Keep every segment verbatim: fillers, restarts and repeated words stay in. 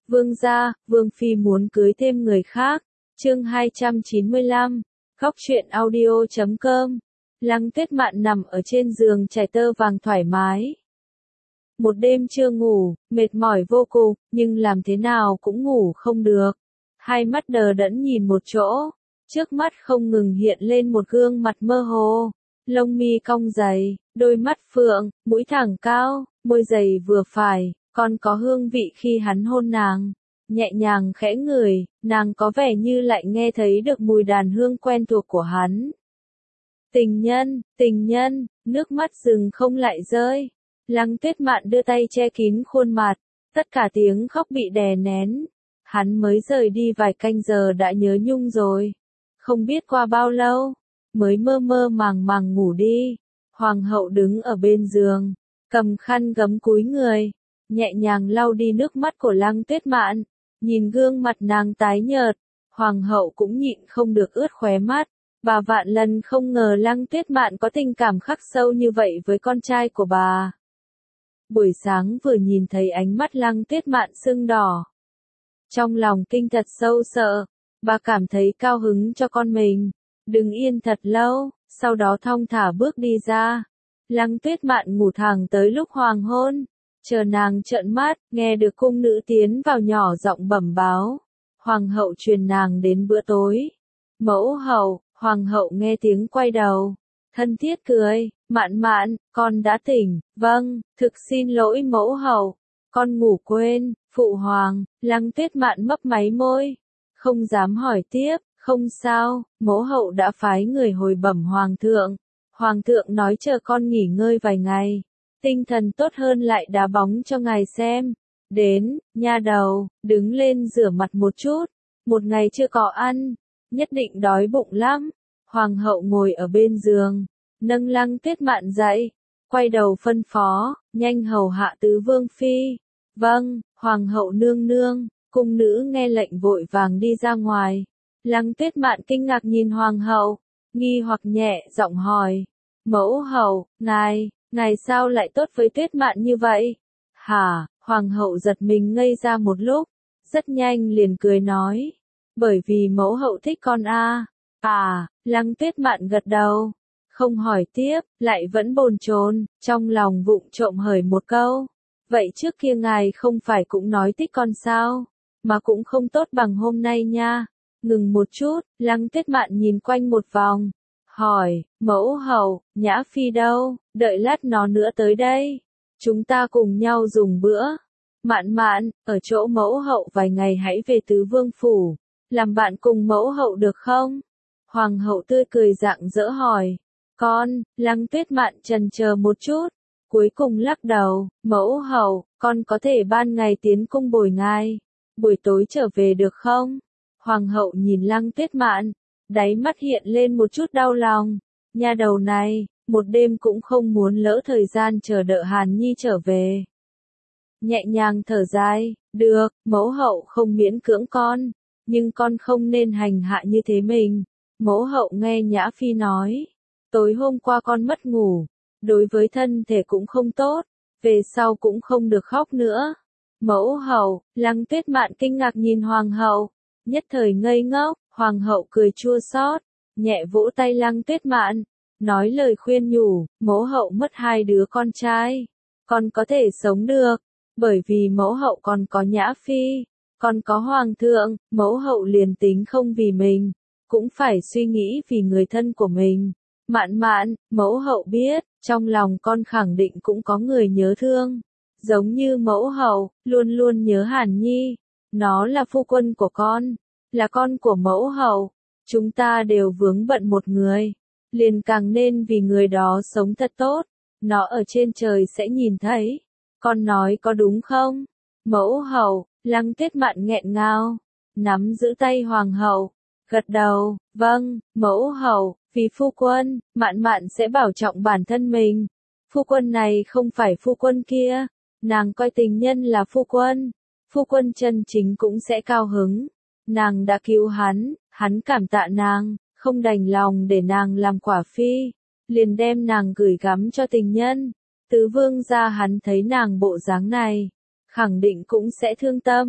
Vương gia, Vương Phi muốn cưới thêm người khác. Chương hai trăm chín mươi lăm, Góc truyện audio chấm com. Lăng Tuyết Mạn nằm ở trên giường trải tơ vàng thoải mái. Một đêm chưa ngủ, mệt mỏi vô cùng, nhưng làm thế nào cũng ngủ không được. Hai mắt đờ đẫn nhìn một chỗ, trước mắt không ngừng hiện lên một gương mặt mơ hồ, lông mi cong dày, đôi mắt phượng, mũi thẳng cao, môi dày vừa phải, còn có hương vị khi hắn hôn nàng. Nhẹ nhàng khẽ ngửi, nàng có vẻ như lại nghe thấy được mùi đàn hương quen thuộc của hắn. Tình nhân, tình nhân, nước mắt rừng không lại rơi. Lăng Tuyết Mạn đưa tay che kín khuôn mặt, tất cả tiếng khóc bị đè nén. Hắn mới rời đi vài canh giờ đã nhớ nhung rồi. Không biết qua bao lâu, mới mơ mơ màng màng ngủ đi. Hoàng hậu đứng ở bên giường, cầm khăn gấm cúi người, nhẹ nhàng lau đi nước mắt của Lăng Tuyết Mạn. Nhìn gương mặt nàng tái nhợt, hoàng hậu cũng nhịn không được ướt khóe mắt. Bà vạn lần không ngờ Lăng Tuyết Mạn có tình cảm khắc sâu như vậy với con trai của bà. Buổi sáng vừa nhìn thấy ánh mắt Lăng Tuyết Mạn sưng đỏ. Trong lòng kinh thật sâu sợ, bà cảm thấy cao hứng cho con mình. Đứng yên thật lâu, sau đó thong thả bước đi ra. Lăng Tuyết Mạn ngủ thẳng tới lúc hoàng hôn. Chờ nàng trợn mắt, nghe được cung nữ tiến vào nhỏ giọng bẩm báo. Hoàng hậu truyền nàng đến bữa tối. Mẫu hậu, hoàng hậu nghe tiếng quay đầu. Thân thiết cười, Mạn Mạn, con đã tỉnh, vâng, thực xin lỗi mẫu hậu. Con ngủ quên, phụ hoàng. Lăng Tuyết Mạn mấp máy môi. Không dám hỏi tiếp, không sao, mẫu hậu đã phái người hồi bẩm hoàng thượng. Hoàng thượng nói chờ con nghỉ ngơi vài ngày. Tinh thần tốt hơn lại đá bóng cho ngài xem. Đến, nha đầu, đứng lên rửa mặt một chút. Một ngày chưa có ăn, nhất định đói bụng lắm. Hoàng hậu ngồi ở bên giường, nâng Lăng Tuyết Mạn dậy, quay đầu phân phó, nhanh hầu hạ tứ vương phi. Vâng, hoàng hậu nương nương. Cung nữ nghe lệnh vội vàng đi ra ngoài. Lăng Tuyết Mạn kinh ngạc nhìn hoàng hậu, nghi hoặc nhẹ giọng hỏi. Mẫu hậu, ngài, ngài sao lại tốt với Tuyết Mạn như vậy? Hả? Hoàng hậu giật mình ngây ra một lúc, rất nhanh liền cười nói. Bởi vì mẫu hậu thích con a. À, Lăng Tuyết Mạn gật đầu, không hỏi tiếp, lại vẫn bồn chồn, trong lòng vụng trộm hởi một câu. Vậy trước kia ngài không phải cũng nói thích con sao? Mà cũng không tốt bằng hôm nay nha. Ngừng một chút, Lăng Tuyết Mạn nhìn quanh một vòng. Hỏi, mẫu hậu, Nhã Phi đâu, đợi lát nó nữa tới đây. Chúng ta cùng nhau dùng bữa. Mạn Mạn, ở chỗ mẫu hậu vài ngày hãy về tứ vương phủ. Làm bạn cùng mẫu hậu được không? Hoàng hậu tươi cười rạng rỡ hỏi. Con, Lăng Tuyết Mạn chần chờ một chút. Cuối cùng lắc đầu, mẫu hậu, con có thể ban ngày tiến cung bồi ngài. Buổi tối trở về được không? Hoàng hậu nhìn Lăng Tuyết Mạn, đáy mắt hiện lên một chút đau lòng. Nha đầu này, một đêm cũng không muốn lỡ thời gian chờ đợi Hàn Nhi trở về. Nhẹ nhàng thở dài, được, mẫu hậu không miễn cưỡng con, nhưng con không nên hành hạ như thế mình. Mẫu hậu nghe Nhã Phi nói, tối hôm qua con mất ngủ, đối với thân thể cũng không tốt, về sau cũng không được khóc nữa. Mẫu hậu, Lăng Tuyết Mạn kinh ngạc nhìn hoàng hậu, nhất thời ngây ngốc. Hoàng hậu cười chua xót, nhẹ vỗ tay Lăng Tuyết Mạn, nói lời khuyên nhủ. Mẫu hậu mất hai đứa con trai, còn có thể sống được, bởi vì mẫu hậu còn có Nhã Phi, còn có hoàng thượng. Mẫu hậu liền tính không vì mình, cũng phải suy nghĩ vì người thân của mình. Mạn Mạn, mẫu hậu biết, trong lòng con khẳng định cũng có người nhớ thương, giống như mẫu hậu, luôn luôn nhớ Hàn Nhi. Nó là phu quân của con, là con của mẫu hậu. Chúng ta đều vướng bận một người, liền càng nên vì người đó sống thật tốt. Nó ở trên trời sẽ nhìn thấy. Con nói có đúng không? Mẫu hậu, Lăng Tuyết Mạn nghẹn ngào, nắm giữ tay hoàng hậu, gật đầu, vâng, mẫu hậu, vì phu quân, Mạn Mạn sẽ bảo trọng bản thân mình. Phu quân này không phải phu quân kia, nàng coi tình nhân là phu quân. Phu quân chân chính cũng sẽ cao hứng. Nàng đã cứu hắn, hắn cảm tạ nàng, không đành lòng để nàng làm quả phi, liền đem nàng gửi gắm cho tình nhân. Tứ vương gia hắn thấy nàng bộ dáng này, khẳng định cũng sẽ thương tâm,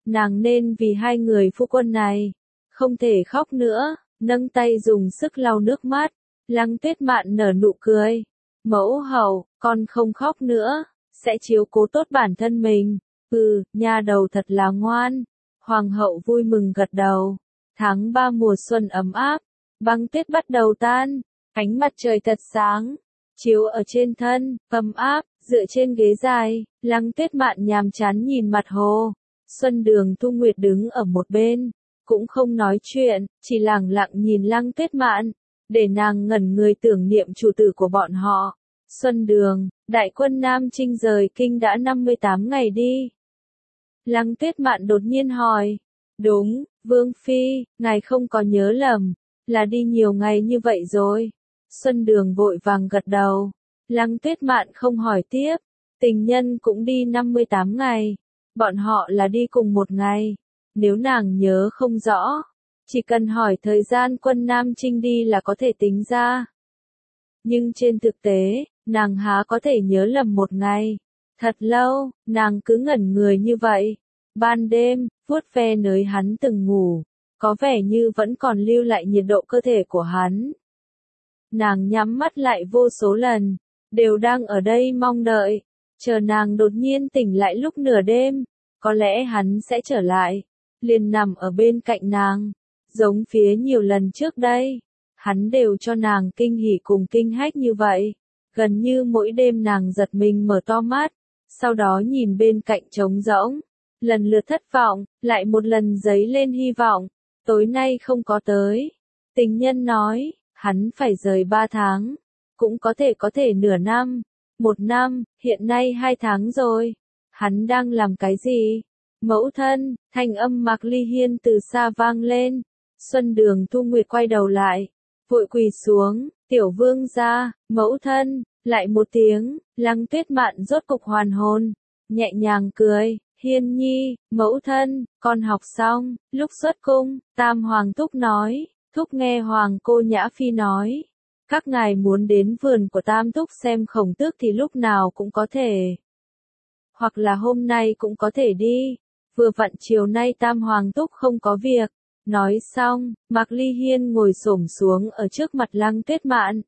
nàng nên vì hai người phu quân này, không thể khóc nữa, nâng tay dùng sức lau nước mắt. Lăng Tuyết Mạn nở nụ cười. Mẫu hậu, con không khóc nữa, sẽ chiếu cố tốt bản thân mình. Ừ, nha đầu thật là ngoan. Hoàng hậu vui mừng gật đầu. Tháng ba mùa xuân ấm áp, băng tuyết bắt đầu tan, ánh mặt trời thật sáng, chiếu ở trên thân, ấm áp, dựa trên ghế dài, Lăng Tuyết Mạn nhàm chán nhìn mặt hồ. Xuân Đường Thu Nguyệt đứng ở một bên, cũng không nói chuyện, chỉ lặng lặng nhìn Lăng Tuyết Mạn, để nàng ngẩn người tưởng niệm chủ tử của bọn họ. Xuân Đường, đại quân Nam Trinh rời kinh đã năm mươi tám ngày đi. Lăng Tuyết Mạn đột nhiên hỏi. Đúng, Vương Phi, ngài không có nhớ lầm, là đi nhiều ngày như vậy rồi. Xuân Đường vội vàng gật đầu. Lăng Tuyết Mạn không hỏi tiếp. Tình nhân cũng đi năm mươi tám ngày. Bọn họ là đi cùng một ngày. Nếu nàng nhớ không rõ, chỉ cần hỏi thời gian quân Nam Trinh đi là có thể tính ra. Nhưng trên thực tế, nàng há có thể nhớ lầm một ngày. Thật lâu, nàng cứ ngẩn người như vậy. Ban đêm, vuốt ve nơi hắn từng ngủ, có vẻ như vẫn còn lưu lại nhiệt độ cơ thể của hắn. Nàng nhắm mắt lại vô số lần, đều đang ở đây mong đợi, chờ nàng đột nhiên tỉnh lại lúc nửa đêm, có lẽ hắn sẽ trở lại, liền nằm ở bên cạnh nàng, giống phía nhiều lần trước đây, hắn đều cho nàng kinh hỉ cùng kinh hách như vậy, gần như mỗi đêm nàng giật mình mở to mắt, sau đó nhìn bên cạnh trống rỗng, lần lượt thất vọng, lại một lần dấy lên hy vọng, tối nay không có tới. Tình nhân nói, hắn phải rời ba tháng, cũng có thể có thể nửa năm, một năm, hiện nay hai tháng rồi. Hắn đang làm cái gì? Mẫu thân, thanh âm Mạc Ly Hiên từ xa vang lên. Xuân Đường Thu Nguyệt quay đầu lại, vội quỳ xuống, tiểu vương gia, mẫu thân, lại một tiếng, Lăng Tuyết Mạn rốt cục hoàn hồn, nhẹ nhàng cười. Hiên nhi, mẫu thân, con học xong, lúc xuất cung, Tam Hoàng Thúc nói, Thúc nghe Hoàng cô Nhã Phi nói, các ngài muốn đến vườn của Tam Thúc xem Khổng Tước thì lúc nào cũng có thể. Hoặc là hôm nay cũng có thể đi, vừa vặn chiều nay Tam Hoàng Thúc không có việc. Nói xong, Mạc Ly Hiên ngồi xổm xuống ở trước mặt Lăng Tuyết Mạn.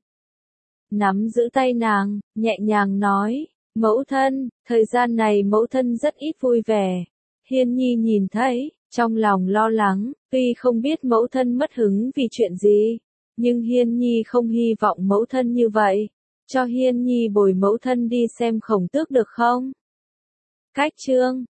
Nắm giữ tay nàng, nhẹ nhàng nói. Mẫu thân, thời gian này mẫu thân rất ít vui vẻ. Hiên nhi nhìn thấy, trong lòng lo lắng, tuy không biết mẫu thân mất hứng vì chuyện gì, nhưng Hiên nhi không hy vọng mẫu thân như vậy. Cho Hiên nhi bồi mẫu thân đi xem Khổng Tước được không? Cách chương